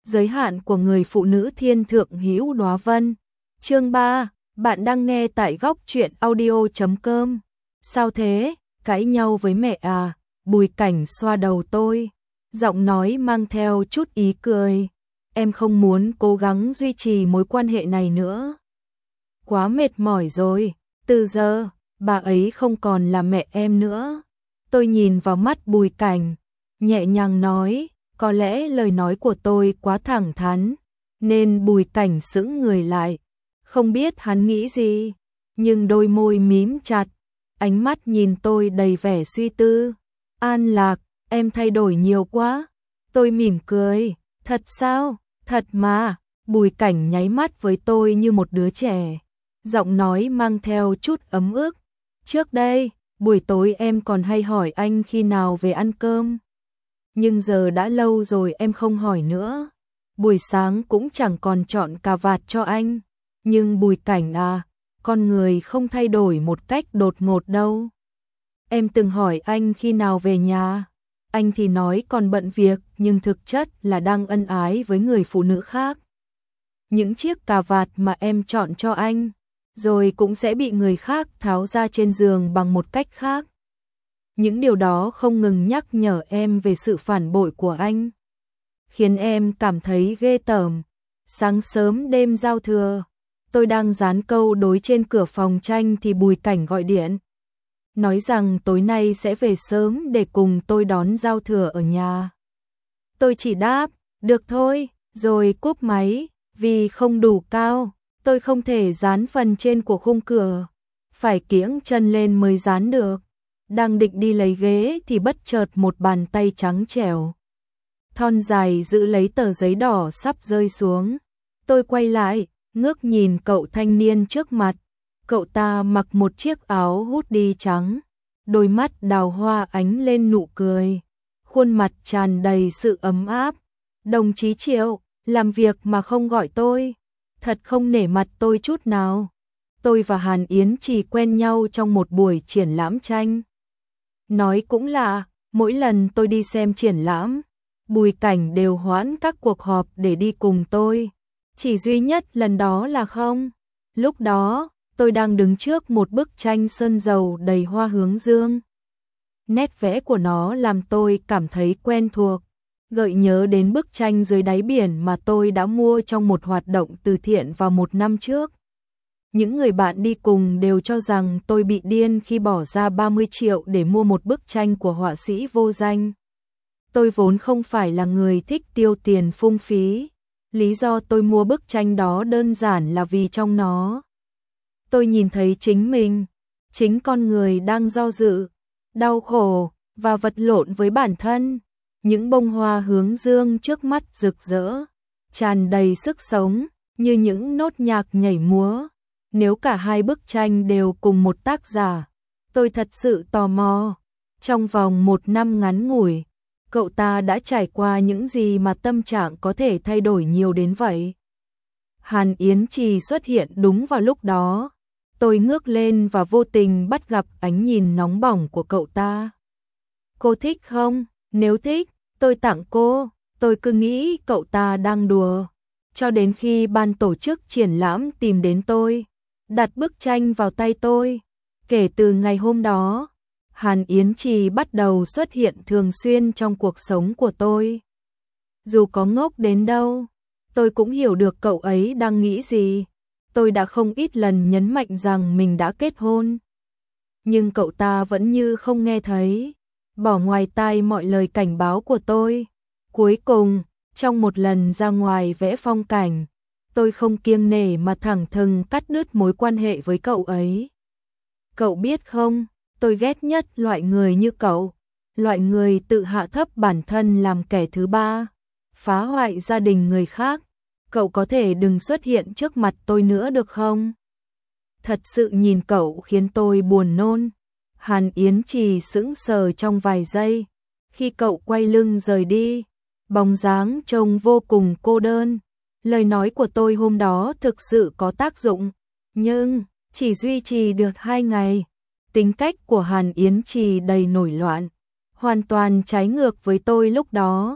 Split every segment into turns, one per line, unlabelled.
giới hạn của người phụ nữ thiên thượng hữu đóa vân. Chương 3, bạn đang nghe tại góc truyện audio.com. Sao thế, cãi nhau với mẹ à? Bùi Cảnh xoa đầu tôi, giọng nói mang theo chút ý cười. Em không muốn cố gắng duy trì mối quan hệ này nữa. Quá mệt mỏi rồi, từ giờ, bà ấy không còn là mẹ em nữa. Tôi nhìn vào mắt Bùi Cảnh, nhẹ nhàng nói, có lẽ lời nói của tôi quá thẳng thắn, nên Bùi Cảnh sững người lại. Không biết hắn nghĩ gì, nhưng đôi môi mím chặt, ánh mắt nhìn tôi đầy vẻ suy tư. An Lạc, em thay đổi nhiều quá. Tôi mỉm cười, thật sao? Thật mà. Bùi Cảnh nháy mắt với tôi như một đứa trẻ, giọng nói mang theo chút ấm ức. Trước đây, buổi tối em còn hay hỏi anh khi nào về ăn cơm. Nhưng giờ đã lâu rồi em không hỏi nữa. Buổi sáng cũng chẳng còn chọn cà vạt cho anh. Nhưng Bùi Cảnh à, con người không thay đổi một cách đột ngột đâu. Em từng hỏi anh khi nào về nhà. Anh thì nói còn bận việc, nhưng thực chất là đang ân ái với người phụ nữ khác. Những chiếc cà vạt mà em chọn cho anh, rồi cũng sẽ bị người khác tháo ra trên giường bằng một cách khác. Những điều đó không ngừng nhắc nhở em về sự phản bội của anh, khiến em cảm thấy ghê tởm. Sáng sớm đêm giao thừa, tôi đang dán câu đối trên cửa phòng tranh thì Bùi Cảnh gọi điện, nói rằng tối nay sẽ về sớm để cùng tôi đón giao thừa ở nhà. Tôi chỉ đáp, được thôi, rồi cúp máy, vì không đủ cao, tôi không thể dán phần trên của khung cửa, phải kiễng chân lên mới dán được. Đang định đi lấy ghế thì bất chợt một bàn tay trắng trẻo, thon dài giữ lấy tờ giấy đỏ sắp rơi xuống. Tôi quay lại, ngước nhìn cậu thanh niên trước mặt. Cậu ta mặc một chiếc áo hoodie trắng, đôi mắt đào hoa ánh lên nụ cười, khuôn mặt tràn đầy sự ấm áp. Đồng chí Triệu, làm việc mà không gọi tôi, thật không nể mặt tôi chút nào. Tôi và Hàn Yến chỉ quen nhau trong một buổi triển lãm tranh. Nói cũng lạ, mỗi lần tôi đi xem triển lãm, Bùi Cảnh đều hoãn các cuộc họp để đi cùng tôi. Chỉ duy nhất lần đó là không. Lúc đó, tôi đang đứng trước một bức tranh sơn dầu đầy hoa hướng dương. Nét vẽ của nó làm tôi cảm thấy quen thuộc, gợi nhớ đến bức tranh dưới đáy biển mà tôi đã mua trong một hoạt động từ thiện vào một năm trước. Những người bạn đi cùng đều cho rằng tôi bị điên khi bỏ ra 30 triệu để mua một bức tranh của họa sĩ vô danh. Tôi vốn không phải là người thích tiêu tiền phung phí. Lý do tôi mua bức tranh đó đơn giản là vì trong nó, tôi nhìn thấy chính mình, chính con người đang do dự, đau khổ và vật lộn với bản thân. Những bông hoa hướng dương trước mắt rực rỡ, tràn đầy sức sống, như những nốt nhạc nhảy múa. Nếu cả hai bức tranh đều cùng một tác giả, tôi thật sự tò mò. Trong vòng một năm ngắn ngủi, cậu ta đã trải qua những gì mà tâm trạng có thể thay đổi nhiều đến vậy? Hàn Yến Trì xuất hiện đúng vào lúc đó. Tôi ngước lên và vô tình bắt gặp ánh nhìn nóng bỏng của cậu ta. Cô thích không? Nếu thích, tôi tặng cô. Tôi cứ nghĩ cậu ta đang đùa. Cho đến khi ban tổ chức triển lãm tìm đến tôi, đặt bức tranh vào tay tôi. Kể từ ngày hôm đó, Hàn Yến Trì bắt đầu xuất hiện thường xuyên trong cuộc sống của tôi. Dù có ngốc đến đâu, tôi cũng hiểu được cậu ấy đang nghĩ gì. Tôi đã không ít lần nhấn mạnh rằng mình đã kết hôn, nhưng cậu ta vẫn như không nghe thấy, bỏ ngoài tai mọi lời cảnh báo của tôi. Cuối cùng, trong một lần ra ngoài vẽ phong cảnh, tôi không kiêng nể mà thẳng thừng cắt đứt mối quan hệ với cậu ấy. Cậu biết không, tôi ghét nhất loại người như cậu, loại người tự hạ thấp bản thân làm kẻ thứ ba, phá hoại gia đình người khác. Cậu có thể đừng xuất hiện trước mặt tôi nữa được không? Thật sự nhìn cậu khiến tôi buồn nôn. Hàn Yến Trì sững sờ trong vài giây. Khi cậu quay lưng rời đi, bóng dáng trông vô cùng cô đơn. Lời nói của tôi hôm đó thực sự có tác dụng, nhưng chỉ duy trì được 2 ngày. Tính cách của Hàn Yến Trì đầy nổi loạn, hoàn toàn trái ngược với tôi lúc đó.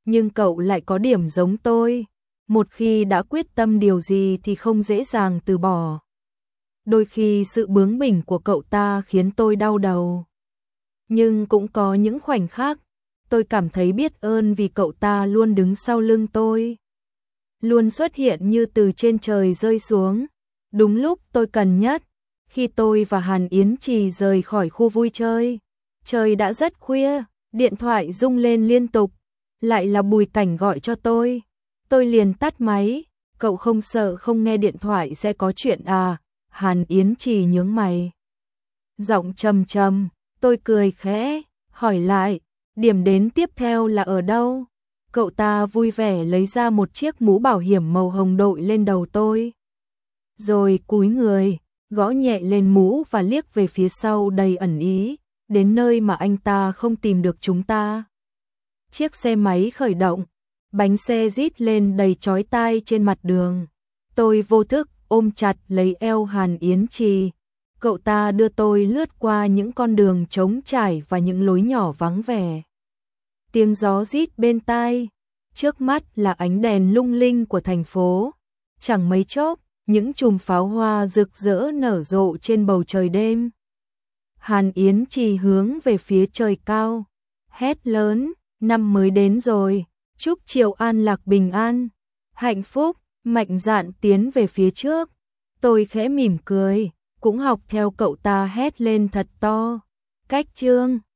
Nhưng cậu lại có điểm giống tôi, một khi đã quyết tâm điều gì thì không dễ dàng từ bỏ. Đôi khi sự bướng bỉnh của cậu ta khiến tôi đau đầu. Nhưng cũng có những khoảnh khắc, tôi cảm thấy biết ơn vì cậu ta luôn đứng sau lưng tôi. Luôn xuất hiện như từ trên trời rơi xuống, đúng lúc tôi cần nhất. Khi tôi và Hàn Yến Trì rời khỏi khu vui chơi, trời đã rất khuya, điện thoại rung lên liên tục, lại là Bùi Cảnh gọi cho tôi. Tôi liền tắt máy, cậu không sợ không nghe điện thoại sẽ có chuyện à? Hàn Yến Trì nhướng mày. Giọng trầm trầm, tôi cười khẽ, hỏi lại, điểm đến tiếp theo là ở đâu? Cậu ta vui vẻ lấy ra một chiếc mũ bảo hiểm màu hồng đội lên đầu tôi. Rồi cúi người, gõ nhẹ lên mũ và liếc về phía sau đầy ẩn ý, đến nơi mà anh ta không tìm được chúng ta. Chiếc xe máy khởi động, bánh xe rít lên đầy chói tai trên mặt đường. Tôi vô thức ôm chặt lấy eo Hàn Yến Trì. Cậu ta đưa tôi lướt qua những con đường trống trải và những lối nhỏ vắng vẻ. Tiếng gió rít bên tai, trước mắt là ánh đèn lung linh của thành phố. Chẳng mấy chốc, những chùm pháo hoa rực rỡ nở rộ trên bầu trời đêm. Hàn Yến Trì hướng về phía trời cao, hét lớn, năm mới đến rồi, chúc Triệu An Lạc bình an, hạnh phúc, mạnh dạn tiến về phía trước. Tôi khẽ mỉm cười, cũng học theo cậu ta hét lên thật to. Cách chương